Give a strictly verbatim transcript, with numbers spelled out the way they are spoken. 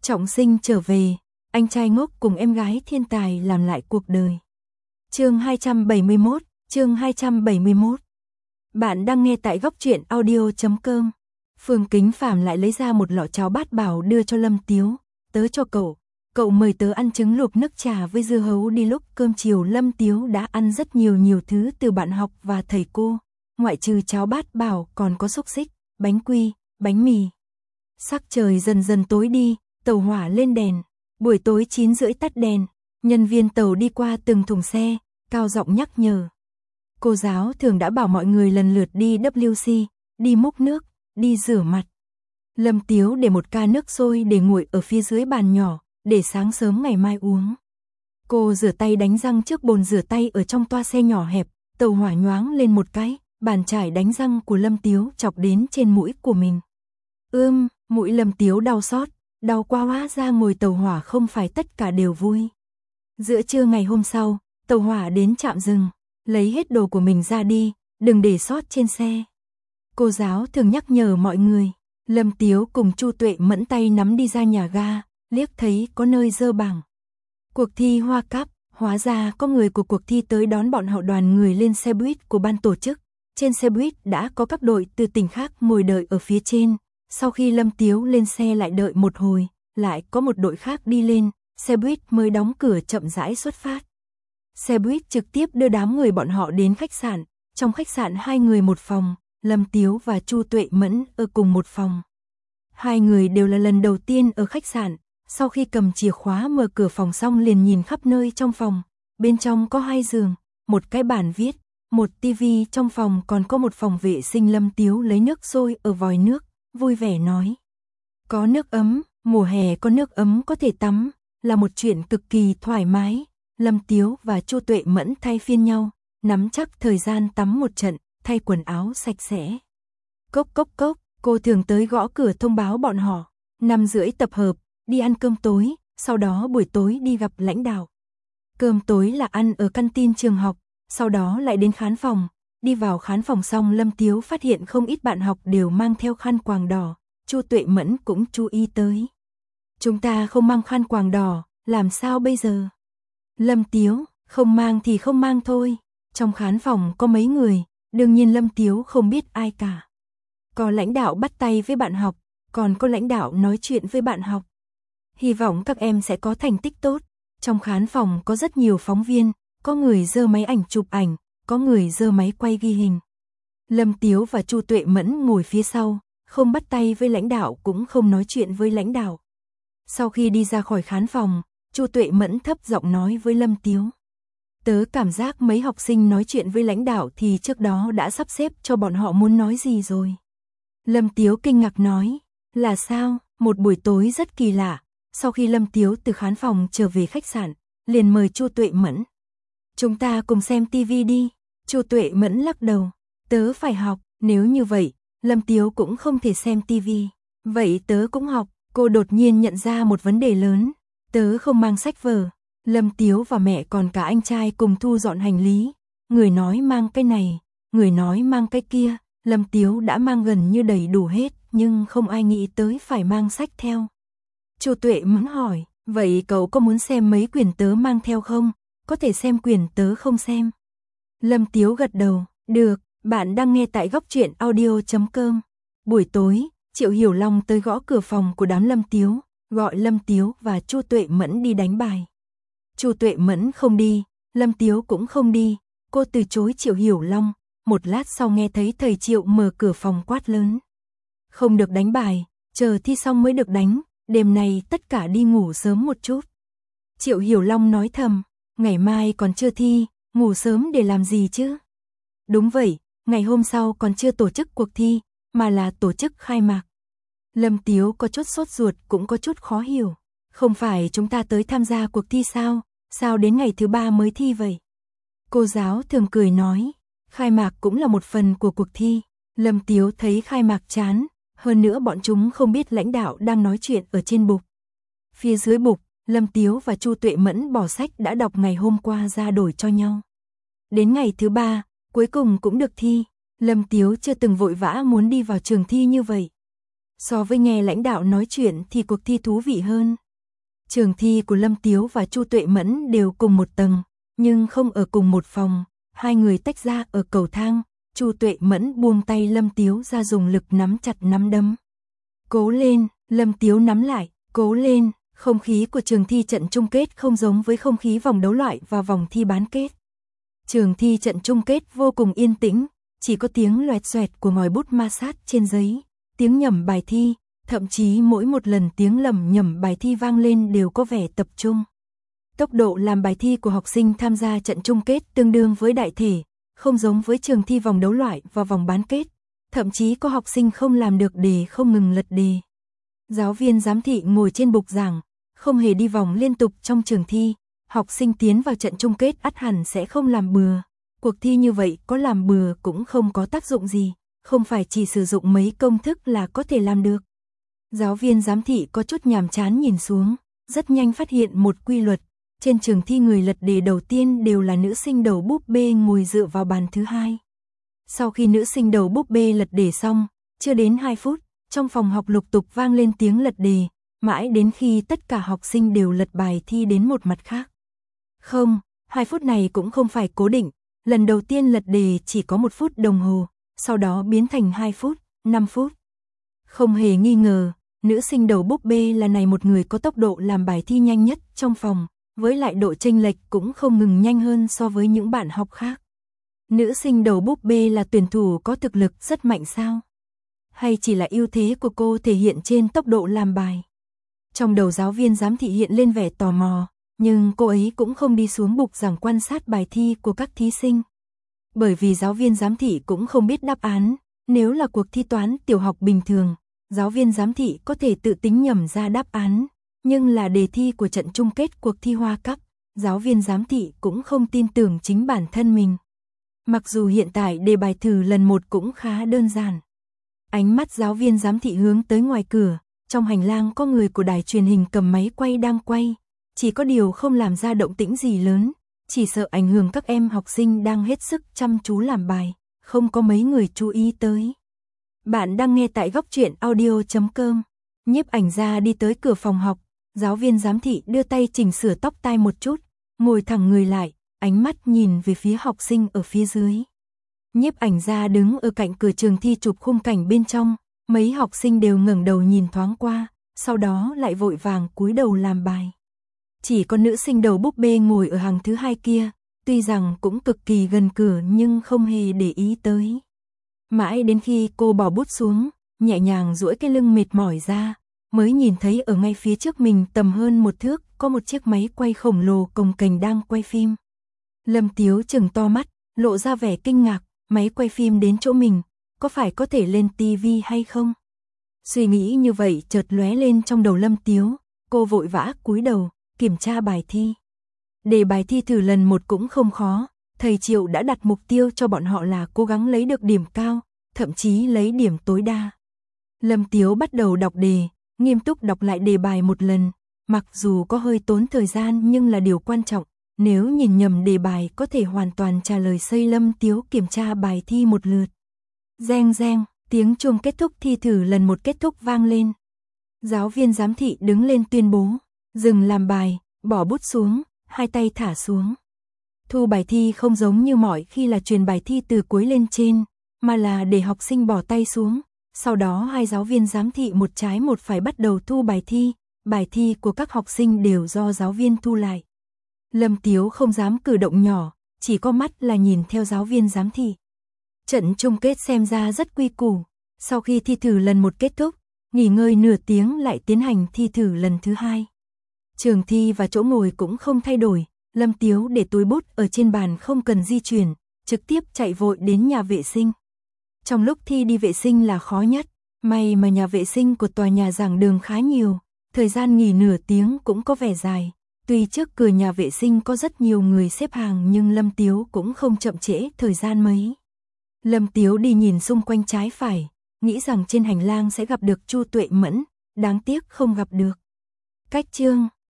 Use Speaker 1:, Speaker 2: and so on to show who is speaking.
Speaker 1: Trọng sinh trở về, anh trai ngốc cùng em gái thiên tài làm lại cuộc đời. Chương hai trăm bảy mươi mốt, chương hai trăm bảy mươi mốt. Bạn đang nghe tại góc truyện audio chấm com. Phương Kính Phàm lại lấy ra một lọ cháo bát bảo đưa cho Lâm Tiếu, tớ cho cậu, cậu mời tớ ăn trứng luộc nước trà với dưa hấu đi. Lúc cơm chiều Lâm Tiếu đã ăn rất nhiều nhiều thứ từ bạn học và thầy cô, ngoại trừ cháo bát bảo còn có xúc xích, bánh quy, bánh mì. Sắc trời dần dần tối đi, tàu hỏa lên đèn, buổi tối chín rưỡi tắt đèn, nhân viên tàu đi qua từng thùng xe, cao giọng nhắc nhở. Cô giáo thường đã bảo mọi người lần lượt đi vê xê, đi múc nước, đi rửa mặt. Lâm Tiếu để một ca nước sôi để nguội ở phía dưới bàn nhỏ, để sáng sớm ngày mai uống. Cô rửa tay đánh răng trước bồn rửa tay ở trong toa xe nhỏ hẹp, tàu hỏa nhoáng lên một cái, bàn chải đánh răng của Lâm Tiếu chọc đến trên mũi của mình. Ưm, mũi Lâm Tiếu đau xót, đau quá hóa ra ngồi tàu hỏa không phải tất cả đều vui. Giữa trưa ngày hôm sau, tàu hỏa đến trạm dừng, lấy hết đồ của mình ra đi, đừng để sót trên xe. Cô giáo thường nhắc nhở mọi người. Lâm Tiếu cùng Chu Tuệ Mẫn tay nắm đi ra nhà ga, liếc thấy có nơi dơ bảng. Cuộc thi Hoa Cáp, hóa ra có người của cuộc thi tới đón bọn họ. Đoàn người lên xe buýt của ban tổ chức. Trên xe buýt đã có các đội từ tỉnh khác ngồi đợi ở phía trên. Sau khi Lâm Tiếu lên xe lại đợi một hồi, lại có một đội khác đi lên, xe buýt mới đóng cửa chậm rãi xuất phát. Xe buýt trực tiếp đưa đám người bọn họ đến khách sạn, trong khách sạn hai người một phòng, Lâm Tiếu và Chu Tuệ Mẫn ở cùng một phòng. Hai người đều là lần đầu tiên ở khách sạn, sau khi cầm chìa khóa mở cửa phòng xong liền nhìn khắp nơi trong phòng, bên trong có hai giường, một cái bàn viết, một tivi trong phòng, còn có một phòng vệ sinh. Lâm Tiếu lấy nước sôi ở vòi nước, vui vẻ nói. Có nước ấm, mùa hè có nước ấm có thể tắm, là một chuyện cực kỳ thoải mái. Lâm Tiếu và Chu Tuệ Mẫn thay phiên nhau, nắm chắc thời gian tắm một trận, thay quần áo sạch sẽ. Cốc cốc cốc, cô thường tới gõ cửa thông báo bọn họ, năm rưỡi tập hợp, đi ăn cơm tối, sau đó buổi tối đi gặp lãnh đạo. Cơm tối là ăn ở canteen trường học, sau đó lại đến khán phòng. Đi vào khán phòng xong Lâm Tiếu phát hiện không ít bạn học đều mang theo khăn quàng đỏ, Chu Tuệ Mẫn cũng chú ý tới. Chúng ta không mang khăn quàng đỏ, làm sao bây giờ? Lâm Tiếu, không mang thì không mang thôi. Trong khán phòng có mấy người, đương nhiên Lâm Tiếu không biết ai cả. Có lãnh đạo bắt tay với bạn học, còn có lãnh đạo nói chuyện với bạn học. Hy vọng các em sẽ có thành tích tốt. Trong khán phòng có rất nhiều phóng viên, có người giơ máy ảnh chụp ảnh, có người giơ máy quay ghi hình. Lâm Tiếu và Chu Tuệ Mẫn ngồi phía sau, không bắt tay với lãnh đạo cũng không nói chuyện với lãnh đạo. Sau khi đi ra khỏi khán phòng, Chu Tuệ Mẫn thấp giọng nói với Lâm Tiếu. Tớ cảm giác mấy học sinh nói chuyện với lãnh đạo thì trước đó đã sắp xếp cho bọn họ muốn nói gì rồi. Lâm Tiếu kinh ngạc nói, là sao? Một buổi tối rất kỳ lạ. Sau khi Lâm Tiếu từ khán phòng trở về khách sạn, liền mời Chu Tuệ Mẫn. Chúng ta cùng xem tivi đi. Chu Tuệ Mẫn lắc đầu, tớ phải học, nếu như vậy, Lâm Tiếu cũng không thể xem tivi. Vậy tớ cũng học, cô đột nhiên nhận ra một vấn đề lớn, tớ không mang sách vở. Lâm Tiếu và mẹ còn cả anh trai cùng thu dọn hành lý, người nói mang cái này, người nói mang cái kia, Lâm Tiếu đã mang gần như đầy đủ hết, nhưng không ai nghĩ tới phải mang sách theo. Chu Tuệ Mẫn hỏi, vậy cậu có muốn xem mấy quyển tớ mang theo không? Có thể xem quyển tớ không xem. Lâm Tiếu gật đầu, được, bạn đang nghe tại góc truyện audio chấm com. Buổi tối, Triệu Hiểu Long tới gõ cửa phòng của đám Lâm Tiếu, gọi Lâm Tiếu và Chu Tuệ Mẫn đi đánh bài. Chu Tuệ Mẫn không đi, Lâm Tiếu cũng không đi, cô từ chối Triệu Hiểu Long, một lát sau nghe thấy thầy Triệu mở cửa phòng quát lớn. Không được đánh bài, chờ thi xong mới được đánh, đêm nay tất cả đi ngủ sớm một chút. Triệu Hiểu Long nói thầm, ngày mai còn chưa thi, ngủ sớm để làm gì chứ? Đúng vậy, ngày hôm sau còn chưa tổ chức cuộc thi, mà là tổ chức khai mạc. Lâm Tiếu có chút sốt ruột cũng có chút khó hiểu. Không phải chúng ta tới tham gia cuộc thi sao, sao đến ngày thứ ba mới thi vậy? Cô giáo thường cười nói, khai mạc cũng là một phần của cuộc thi. Lâm Tiếu thấy khai mạc chán, hơn nữa bọn chúng không biết lãnh đạo đang nói chuyện ở trên bục. Phía dưới bục, Lâm Tiếu và Chu Tuệ Mẫn bỏ sách đã đọc ngày hôm qua ra đổi cho nhau. Đến ngày thứ ba, cuối cùng cũng được thi. Lâm Tiếu chưa từng vội vã muốn đi vào trường thi như vậy. So với nghe lãnh đạo nói chuyện thì cuộc thi thú vị hơn. Trường thi của Lâm Tiếu và Chu Tuệ Mẫn đều cùng một tầng, nhưng không ở cùng một phòng, hai người tách ra ở cầu thang. Chu Tuệ Mẫn buông tay Lâm Tiếu ra dùng lực nắm chặt nắm đấm. Cố lên, Lâm Tiếu nắm lại, cố lên. Không khí của trường thi trận chung kết không giống với không khí vòng đấu loại và vòng thi bán kết. Trường thi trận chung kết vô cùng yên tĩnh, chỉ có tiếng loẹt xoẹt của ngòi bút ma sát trên giấy, tiếng nhẩm bài thi, thậm chí mỗi một lần tiếng lẩm nhẩm bài thi vang lên đều có vẻ tập trung. Tốc độ làm bài thi của học sinh tham gia trận chung kết tương đương với đại thể, không giống với trường thi vòng đấu loại và vòng bán kết, thậm chí có học sinh không làm được đề không ngừng lật đề. Giáo viên giám thị ngồi trên bục giảng, không hề đi vòng liên tục trong trường thi, học sinh tiến vào trận chung kết ắt hẳn sẽ không làm bừa. Cuộc thi như vậy có làm bừa cũng không có tác dụng gì, không phải chỉ sử dụng mấy công thức là có thể làm được. Giáo viên giám thị có chút nhàm chán nhìn xuống, rất nhanh phát hiện một quy luật. Trên trường thi người lật đề đầu tiên đều là nữ sinh đầu búp bê ngồi dựa vào bàn thứ hai. Sau khi nữ sinh đầu búp bê lật đề xong, chưa đến hai phút, trong phòng học lục tục vang lên tiếng lật đề, mãi đến khi tất cả học sinh đều lật bài thi đến một mặt khác. Không, hai phút này cũng không phải cố định, lần đầu tiên lật đề chỉ có một phút đồng hồ, sau đó biến thành hai phút, năm phút. Không hề nghi ngờ, nữ sinh đầu búp bê là này một người có tốc độ làm bài thi nhanh nhất trong phòng, với lại độ chênh lệch cũng không ngừng nhanh hơn so với những bạn học khác. Nữ sinh đầu búp bê là tuyển thủ có thực lực rất mạnh sao? Hay chỉ là ưu thế của cô thể hiện trên tốc độ làm bài? Trong đầu giáo viên giám thị hiện lên vẻ tò mò, nhưng cô ấy cũng không đi xuống bục giảng quan sát bài thi của các thí sinh. Bởi vì giáo viên giám thị cũng không biết đáp án, nếu là cuộc thi toán tiểu học bình thường, giáo viên giám thị có thể tự tính nhẩm ra đáp án, nhưng là đề thi của trận chung kết cuộc thi Hoa Cup, giáo viên giám thị cũng không tin tưởng chính bản thân mình. Mặc dù hiện tại đề bài thử lần một cũng khá đơn giản. Ánh mắt giáo viên giám thị hướng tới ngoài cửa, trong hành lang có người của đài truyền hình cầm máy quay đang quay, chỉ có điều không làm ra động tĩnh gì lớn, chỉ sợ ảnh hưởng các em học sinh đang hết sức chăm chú làm bài, không có mấy người chú ý tới. Bạn đang nghe tại góc truyện audio chấm com. Nhiếp ảnh gia đi tới cửa phòng học, giáo viên giám thị đưa tay chỉnh sửa tóc tai một chút, ngồi thẳng người lại, ánh mắt nhìn về phía học sinh ở phía dưới. Nhiếp ảnh gia đứng ở cạnh cửa trường thi chụp khung cảnh bên trong, mấy học sinh đều ngẩng đầu nhìn thoáng qua, sau đó lại vội vàng cúi đầu làm bài. Chỉ có nữ sinh đầu búp bê ngồi ở hàng thứ hai kia, tuy rằng cũng cực kỳ gần cửa nhưng không hề để ý tới. Mãi đến khi cô bỏ bút xuống, nhẹ nhàng duỗi cái lưng mệt mỏi ra, mới nhìn thấy ở ngay phía trước mình tầm hơn một thước có một chiếc máy quay khổng lồ cồng kềnh đang quay phim. Lâm Tiếu trừng to mắt, lộ ra vẻ kinh ngạc, máy quay phim đến chỗ mình, có phải có thể lên tivi hay không? Suy nghĩ như vậy chợt lóe lên trong đầu Lâm Tiếu, cô vội vã cúi đầu, kiểm tra bài thi. Đề bài thi thử lần một cũng không khó, thầy Triệu đã đặt mục tiêu cho bọn họ là cố gắng lấy được điểm cao, thậm chí lấy điểm tối đa. Lâm Tiếu bắt đầu đọc đề, nghiêm túc đọc lại đề bài một lần, mặc dù có hơi tốn thời gian nhưng là điều quan trọng, nếu nhìn nhầm đề bài có thể hoàn toàn trả lời sai. Lâm Tiếu kiểm tra bài thi một lượt. Reng reng, tiếng chuông kết thúc thi thử lần một kết thúc vang lên. Giáo viên giám thị đứng lên tuyên bố, dừng làm bài, bỏ bút xuống, hai tay thả xuống. Thu bài thi không giống như mọi khi là truyền bài thi từ cuối lên trên, mà là để học sinh bỏ tay xuống. Sau đó hai giáo viên giám thị một trái một phải bắt đầu thu bài thi, bài thi của các học sinh đều do giáo viên thu lại. Lâm Tiếu không dám cử động nhỏ, chỉ có mắt là nhìn theo giáo viên giám thị. Trận chung kết xem ra rất quy củ, sau khi thi thử lần một kết thúc, nghỉ ngơi nửa tiếng lại tiến hành thi thử lần thứ hai. Trường thi và chỗ ngồi cũng không thay đổi, Lâm Tiếu để túi bút ở trên bàn không cần di chuyển, trực tiếp chạy vội đến nhà vệ sinh. Trong lúc thi đi vệ sinh là khó nhất, may mà nhà vệ sinh của tòa nhà giảng đường khá nhiều, thời gian nghỉ nửa tiếng cũng có vẻ dài. Tuy trước cửa nhà vệ sinh có rất nhiều người xếp hàng nhưng Lâm Tiếu cũng không chậm trễ thời gian mấy. Lâm Tiếu đi nhìn xung quanh trái phải, nghĩ rằng trên hành lang sẽ gặp được Chu Tuệ Mẫn, đáng tiếc không gặp được. Cách chương